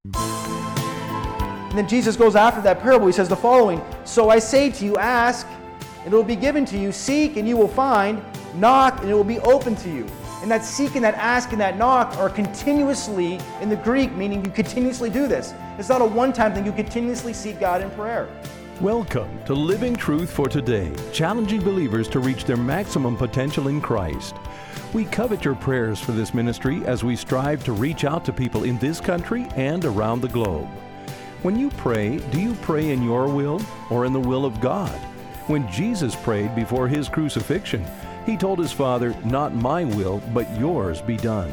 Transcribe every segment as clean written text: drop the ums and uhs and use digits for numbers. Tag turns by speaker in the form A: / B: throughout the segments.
A: And then Jesus goes after that parable. He says the following, "So I say to you, ask, and it will be given to you. Seek, and you will find. Knock, and it will be open to you." And that seek and that ask and that knock are continuously in the Greek, meaning you continuously do this. It's not a one-time thing. You continuously seek God in prayer.
B: Welcome to Living Truth for Today, challenging believers to reach their maximum potential in Christ. We covet your prayers for this ministry as we strive to reach out to people in this country and around the globe. When you pray, do you pray in your will or in the will of God? When Jesus prayed before his crucifixion, he told his Father, "Not my will, but yours be done."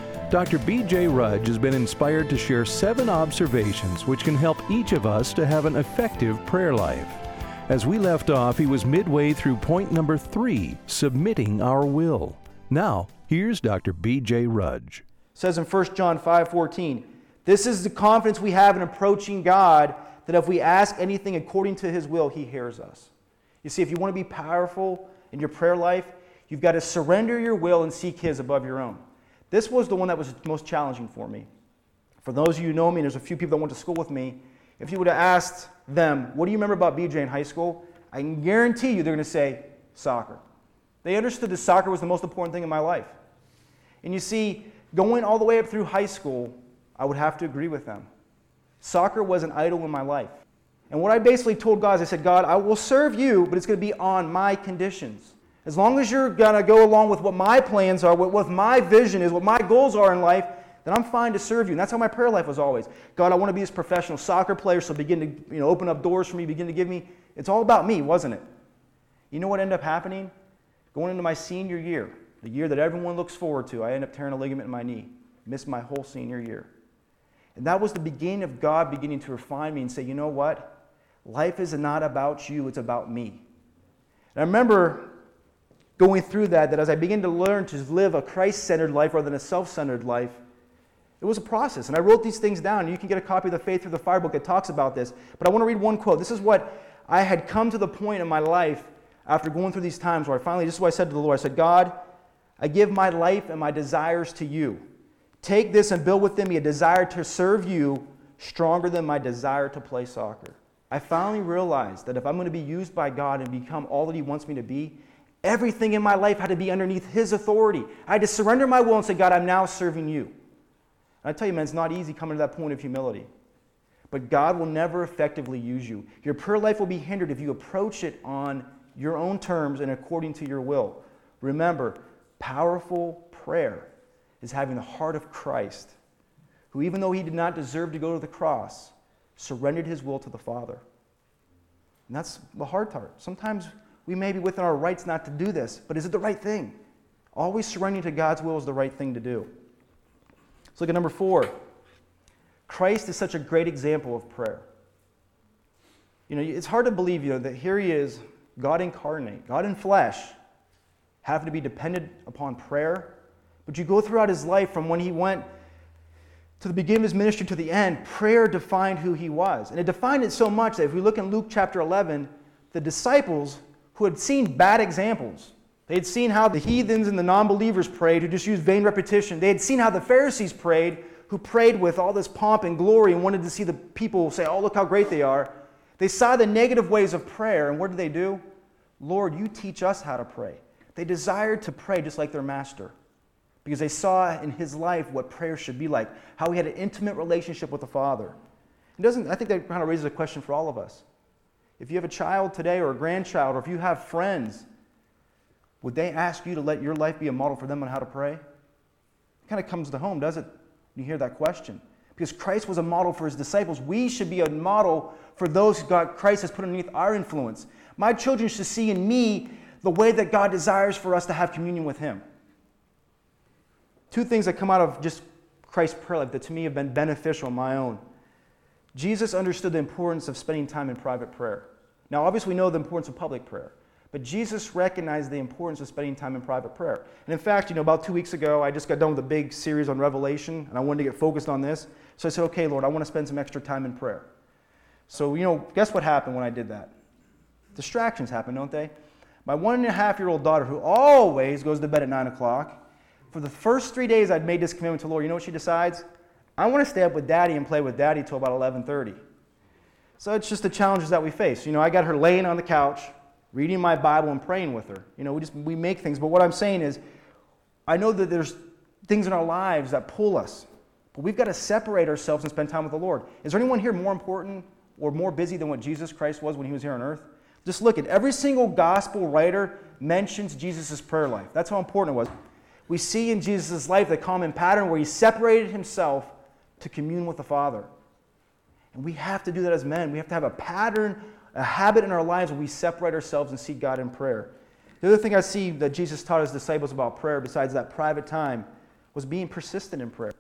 B: Dr. B.J. Rudge has been inspired to share 7 observations which can help each of us to have an effective prayer life. As we left off, he was midway through point number 3, submitting our will. Now, here's Dr. B.J. Rudge.
A: It says in 1 John 5:14, "This is the confidence we have in approaching God, that if we ask anything according to his will, he hears us." You see, if you want to be powerful in your prayer life, you've got to surrender your will and seek his above your own. This was the one that was most challenging for me. For those of you who know me, there's a few people that went to school with me. If you would have asked them, "What do you remember about BJ in high school?" I can guarantee you they're going to say, "Soccer." They understood that soccer was the most important thing in my life. And you see, going all the way up through high school, I would have to agree with them. Soccer was an idol in my life. And what I basically told God is I said, "God, I will serve you, but it's going to be on my conditions. As long as you're going to go along with what my plans are, what my vision is, what my goals are in life, then I'm fine to serve you." And that's how my prayer life was always. "God, I want to be this professional soccer player, so begin to open up doors for me, begin to give me." It's all about me, wasn't it? You know what ended up happening? Going into my senior year, the year that everyone looks forward to, I ended up tearing a ligament in my knee. Missed my whole senior year. And that was the beginning of God beginning to refine me and say, "You know what? Life is not about you, it's about me." And I remember going through that as I began to learn to live a Christ-centered life rather than a self-centered life, it was a process. And I wrote these things down. You can get a copy of the Faith Through the Fire book that talks about this. But I want to read one quote. This is what I had come to the point in my life after going through these times where this is what I said to the Lord. I said, "God, I give my life and my desires to you. Take this and build within me a desire to serve you stronger than my desire to play soccer." I finally realized that if I'm going to be used by God and become all that he wants me to be, everything in my life had to be underneath his authority. I had to surrender my will and say, "God, I'm now serving you." And I tell you, man, it's not easy coming to that point of humility. But God will never effectively use you. Your prayer life will be hindered if you approach it on your own terms and according to your will. Remember, powerful prayer is having the heart of Christ, who even though he did not deserve to go to the cross, surrendered his will to the Father. And that's the hard part. Sometimes we may be within our rights not to do this, but is it the right thing? Always surrendering to God's will is the right thing to do. Let's look at number 4. Christ is such a great example of prayer. It's hard to believe, that here he is, God incarnate, God in flesh, having to be dependent upon prayer. But you go throughout his life from when he went to the beginning of his ministry to the end, prayer defined who he was. And it defined it so much that if we look in Luke chapter 11, the disciples who had seen bad examples, they had seen how the heathens and the non-believers prayed, who just used vain repetition. They had seen how the Pharisees prayed, who prayed with all this pomp and glory and wanted to see the people say, "Oh, look how great they are." They saw the negative ways of prayer, and what did they do? "Lord, you teach us how to pray." They desired to pray just like their master, because they saw in his life what prayer should be like, how he had an intimate relationship with the Father. I think that kind of raises a question for all of us. If you have a child today or a grandchild, or if you have friends, would they ask you to let your life be a model for them on how to pray? It kind of comes to home, does it? You hear that question. Because Christ was a model for his disciples. We should be a model for those Christ has put underneath our influence. My children should see in me the way that God desires for us to have communion with him. 2 things that come out of just Christ's prayer life that to me have been beneficial in my own. Jesus understood the importance of spending time in private prayer. Now, obviously, we know the importance of public prayer, but Jesus recognized the importance of spending time in private prayer. And in fact, about 2 weeks ago, I just got done with a big series on Revelation, and I wanted to get focused on this. So I said, "Okay, Lord, I want to spend some extra time in prayer." So, guess what happened when I did that? Distractions happen, don't they? My 1.5-year-old daughter, who always goes to bed at 9 o'clock, for the first 3 days I'd made this commitment to the Lord, you know what she decides? I want to stay up with Daddy and play with Daddy till about 11:30. So it's just the challenges that we face. I got her laying on the couch, reading my Bible and praying with her. We make things. But what I'm saying is, I know that there's things in our lives that pull us. But we've got to separate ourselves and spend time with the Lord. Is there anyone here more important or more busy than what Jesus Christ was when he was here on earth? Just look at every single gospel writer mentions Jesus' prayer life. That's how important it was. We see in Jesus' life the common pattern where he separated himself to commune with the Father. And we have to do that as men. We have to have a pattern, a habit in our lives where we separate ourselves and seek God in prayer. The other thing I see that Jesus taught his disciples about prayer, besides that private time, was being persistent in prayer.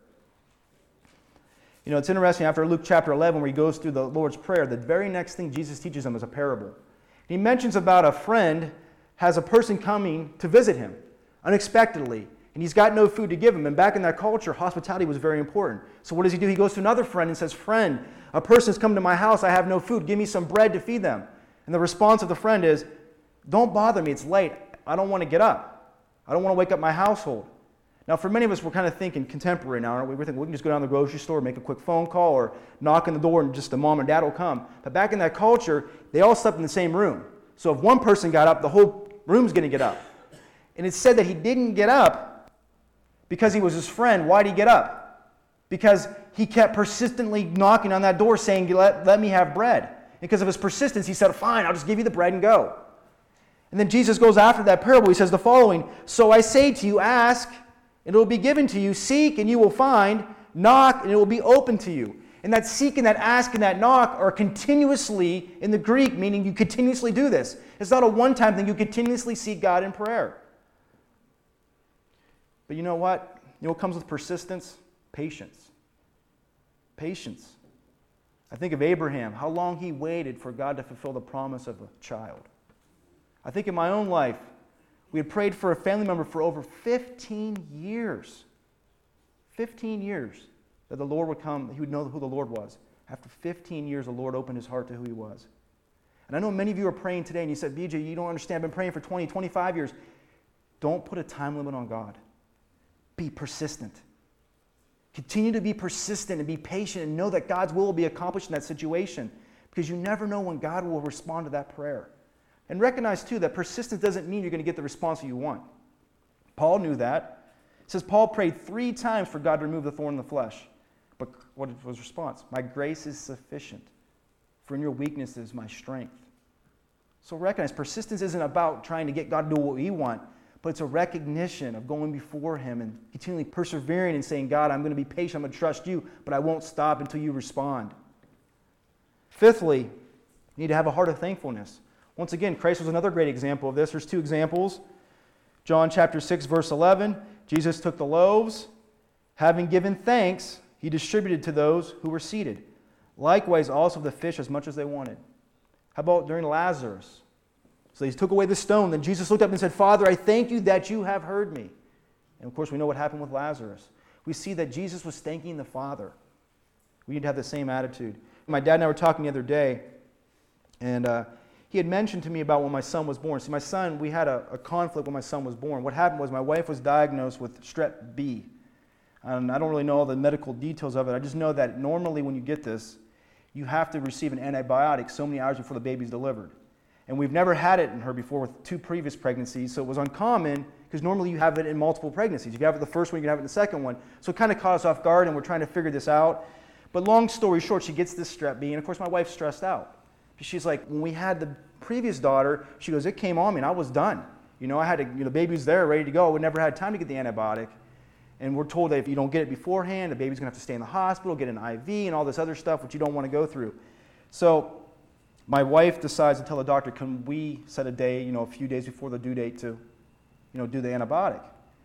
A: It's interesting, after Luke chapter 11, where he goes through the Lord's Prayer, the very next thing Jesus teaches them is a parable. He mentions about a friend has a person coming to visit him unexpectedly, and he's got no food to give him. And back in that culture, hospitality was very important. So what does he do? He goes to another friend and says, "Friend, a person's come to my house. I have no food. Give me some bread to feed them." And the response of the friend is, "Don't bother me. It's late. I don't want to get up. I don't want to wake up my household." Now, for many of us, we're kind of thinking contemporary now, aren't we? We're thinking we can just go down to the grocery store, make a quick phone call, or knock on the door and just the mom and dad will come. But back in that culture, they all slept in the same room. So if one person got up, the whole room's going to get up. And it's said that he didn't get up because he was his friend. Why did he get up? Because he kept persistently knocking on that door saying, let me have bread. And because of his persistence, he said, "Fine, I'll just give you the bread and go." And then Jesus goes after that parable. He says the following, "So I say to you, ask, and it will be given to you. Seek, and you will find. Knock, and it will be open to you." And that seek and that ask and that knock are continuously in the Greek, meaning you continuously do this. It's not a one-time thing. You continuously seek God in prayer. But you know what? You know what comes with persistence? Patience. Patience. I think of Abraham, how long he waited for God to fulfill the promise of a child. I think in my own life, we had prayed for a family member for over 15 years. 15 years that the Lord would come, he would know who the Lord was. After 15 years, the Lord opened his heart to who he was. And I know many of you are praying today, and you said, "BJ, you don't understand. I've been praying for 20, 25 years. Don't put a time limit on God. Be persistent. Continue to be persistent and be patient and know that God's will be accomplished in that situation, because you never know when God will respond to that prayer. And recognize, too, that persistence doesn't mean you're going to get the response that you want. Paul knew that. It says Paul prayed 3 times for God to remove the thorn in the flesh. But what was his response? "My grace is sufficient, for in your weakness is my strength." So recognize, persistence isn't about trying to get God to do what we want, but it's a recognition of going before him and continually persevering and saying, "God, I'm going to be patient, I'm going to trust you, but I won't stop until you respond." Fifthly, you need to have a heart of thankfulness. Once again, Christ was another great example of this. There's 2 examples. John chapter 6, verse 11, Jesus took the loaves. Having given thanks, he distributed to those who were seated. Likewise also the fish as much as they wanted. How about during Lazarus? So he took away the stone. Then Jesus looked up and said, "Father, I thank you that you have heard me." And of course, we know what happened with Lazarus. We see that Jesus was thanking the Father. We need to have the same attitude. My dad and I were talking the other day, and he had mentioned to me about when my son was born. See, my son, we had a conflict when my son was born. What happened was my wife was diagnosed with strep B. And I don't really know all the medical details of it. I just know that normally when you get this, you have to receive an antibiotic so many hours before the baby's delivered. And we've never had it in her before with 2 previous pregnancies, so it was uncommon because normally you have it in multiple pregnancies. If you have it the first one, you can have it in the second one. So it kind of caught us off guard, and we're trying to figure this out. But long story short, she gets this strep B, and of course my wife's stressed out. She's like, when we had the previous daughter, she goes, "It came on me and I was done. I had to, the baby was there, ready to go. We never had time to get the antibiotic. And we're told that if you don't get it beforehand, the baby's going to have to stay in the hospital, get an IV, and all this other stuff, which you don't want to go through." So my wife decides to tell the doctor, "Can we set a day, a few days before the due date to, do the antibiotic?"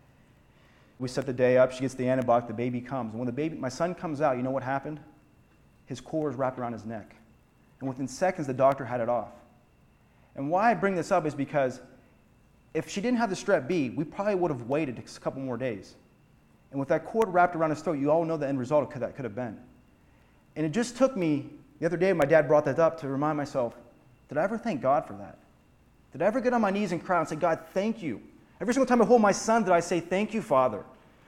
A: We set the day up. She gets the antibiotic. The baby comes. And when my son comes out, you know what happened? His cord was wrapped around his neck. And within seconds, the doctor had it off. And why I bring this up is because if she didn't have the strep B, we probably would have waited a couple more days. And with that cord wrapped around his throat, you all know the end result of that could have been. And it just took me, the other day my dad brought that up to remind myself, did I ever thank God for that? Did I ever get on my knees and cry and say, "God, thank you"? Every single time I hold my son, did I say, "Thank you, Father"?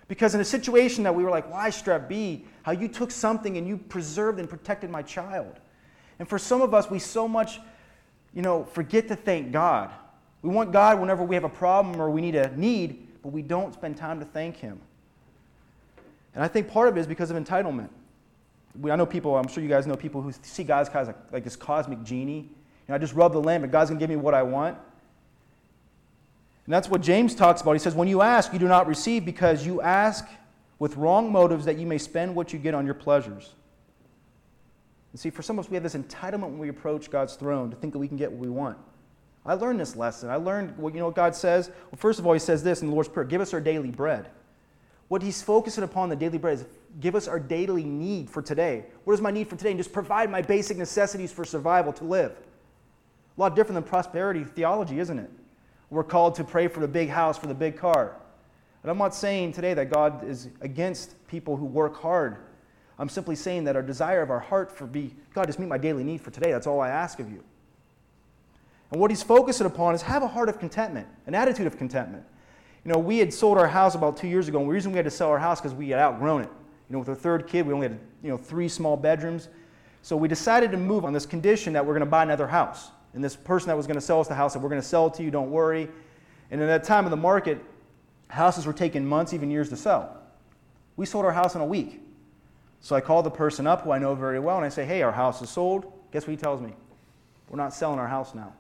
A: Because in a situation that we were like, why strep B? How you took something and you preserved and protected my child. And for some of us, we so much, forget to thank God. We want God whenever we have a problem or we need a need, but we don't spend time to thank Him. And I think part of it is because of entitlement. I know people, I'm sure you guys know people who see God as like this cosmic genie. I just rub the lamp and God's going to give me what I want. And that's what James talks about. He says, when you ask, you do not receive because you ask with wrong motives that you may spend what you get on your pleasures. And see, for some of us, we have this entitlement when we approach God's throne to think that we can get what we want. I learned this lesson. I learned, what God says? Well, first of all, He says this in the Lord's Prayer, give us our daily bread. What He's focusing upon the daily bread is give us our daily need for today. What is my need for today? And just provide my basic necessities for survival to live. A lot different than prosperity theology, isn't it? We're called to pray for the big house, for the big car. And I'm not saying today that God is against people who work hard. I'm simply saying that our desire of our heart God, just meet my daily need for today. That's all I ask of you. And what He's focusing upon is have a heart of contentment, an attitude of contentment. We had sold our house about 2 years ago, and the reason we had to sell our house because we had outgrown it. With our third kid, we only had 3 small bedrooms. So we decided to move on this condition that we're going to buy another house. And this person that was going to sell us the house said, we're going to sell it to you, don't worry. And at that time of the market, houses were taking months, even years to sell. We sold our house in a week. So I called the person up who I know very well, and I say, hey, our house is sold. Guess what he tells me? We're not selling our house now.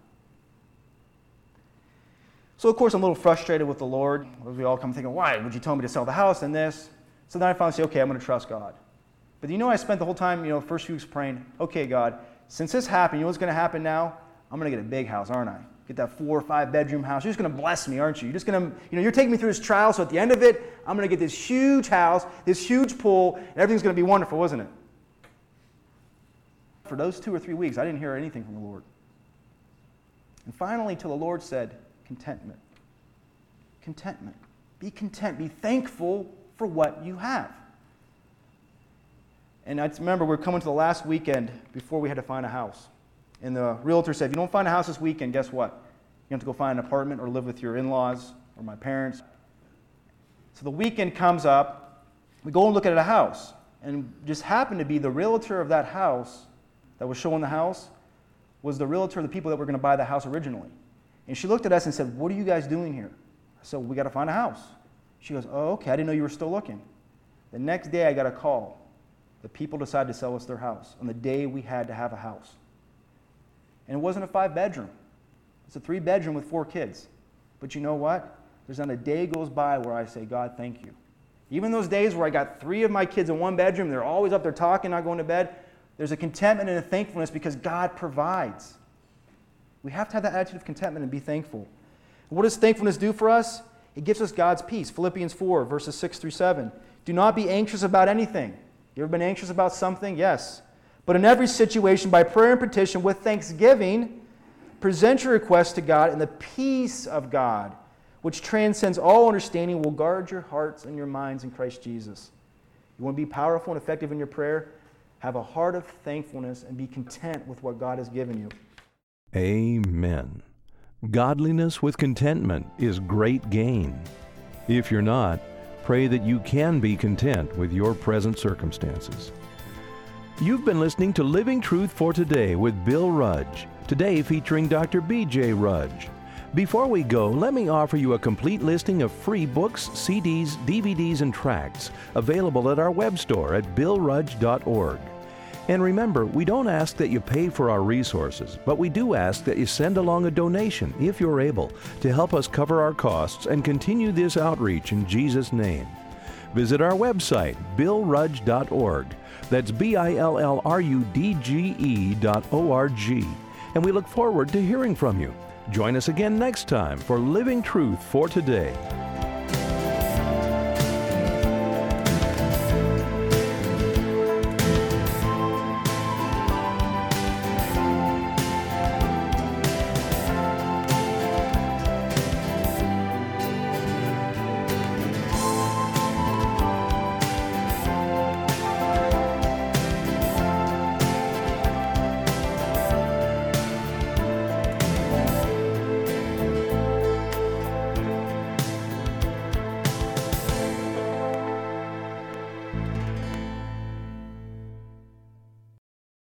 A: So, of course, I'm a little frustrated with the Lord. We all come thinking, why would you tell me to sell the house and this? So then I finally say, okay, I'm going to trust God. But I spent the whole time, the first few weeks praying, okay, God, since this happened, what's going to happen now? I'm going to get a big house, aren't I? Get that 4 or 5 bedroom house. You're just going to bless me, aren't you? You're just going to, you're taking me through this trial, so at the end of it, I'm going to get this huge house, this huge pool, and everything's going to be wonderful, isn't it? For those 2 or 3 weeks, I didn't hear anything from the Lord. And finally, till the Lord said, contentment. Contentment. Be content. Be thankful for what you have. And I remember we were coming to the last weekend before we had to find a house. And the realtor said, if you don't find a house this weekend, guess what? You have to go find an apartment or live with your in-laws or my parents. So the weekend comes up. We go and look at a house. And just happened to be the realtor of that house that was showing the house was the realtor of the people that were going to buy the house originally. And she looked at us and said, what are you guys doing here? I said, we got to find a house. She goes, oh, okay, I didn't know you were still looking. The next day I got a call. The people decided to sell us their house on the day we had to have a house. And it wasn't a 5-bedroom. It's a 3-bedroom with 4 kids. But you know what? There's not a day goes by where I say, God, thank you. Even those days where I got 3 of my kids in 1 bedroom, they're always up there talking, not going to bed, there's a contentment and a thankfulness because God provides. We have to have that attitude of contentment and be thankful. And what does thankfulness do for us? It gives us God's peace. Philippians 4, verses 6 through 7. Do not be anxious about anything. You ever been anxious about something? Yes. But in every situation, by prayer and petition, with thanksgiving, present your requests to God, and the peace of God, which transcends all understanding, will guard your hearts and your minds in Christ Jesus. You want to be powerful and effective in your prayer? Have a heart of thankfulness and be content with what God has given you.
B: Amen. Godliness with contentment is great gain. If you're not, pray that you can be content with your present circumstances. You've been listening to Living Truth for Today with Bill Rudge, today featuring Dr. B.J. Rudge. Before we go, let me offer you a complete listing of free books, CDs, DVDs, and tracts available at our web store at billrudge.org. And remember, we don't ask that you pay for our resources, but we do ask that you send along a donation, if you're able, to help us cover our costs and continue this outreach in Jesus' name. Visit our website, billrudge.org. That's BILLRUDGE.org. And we look forward to hearing from you. Join us again next time for Living Truth for Today.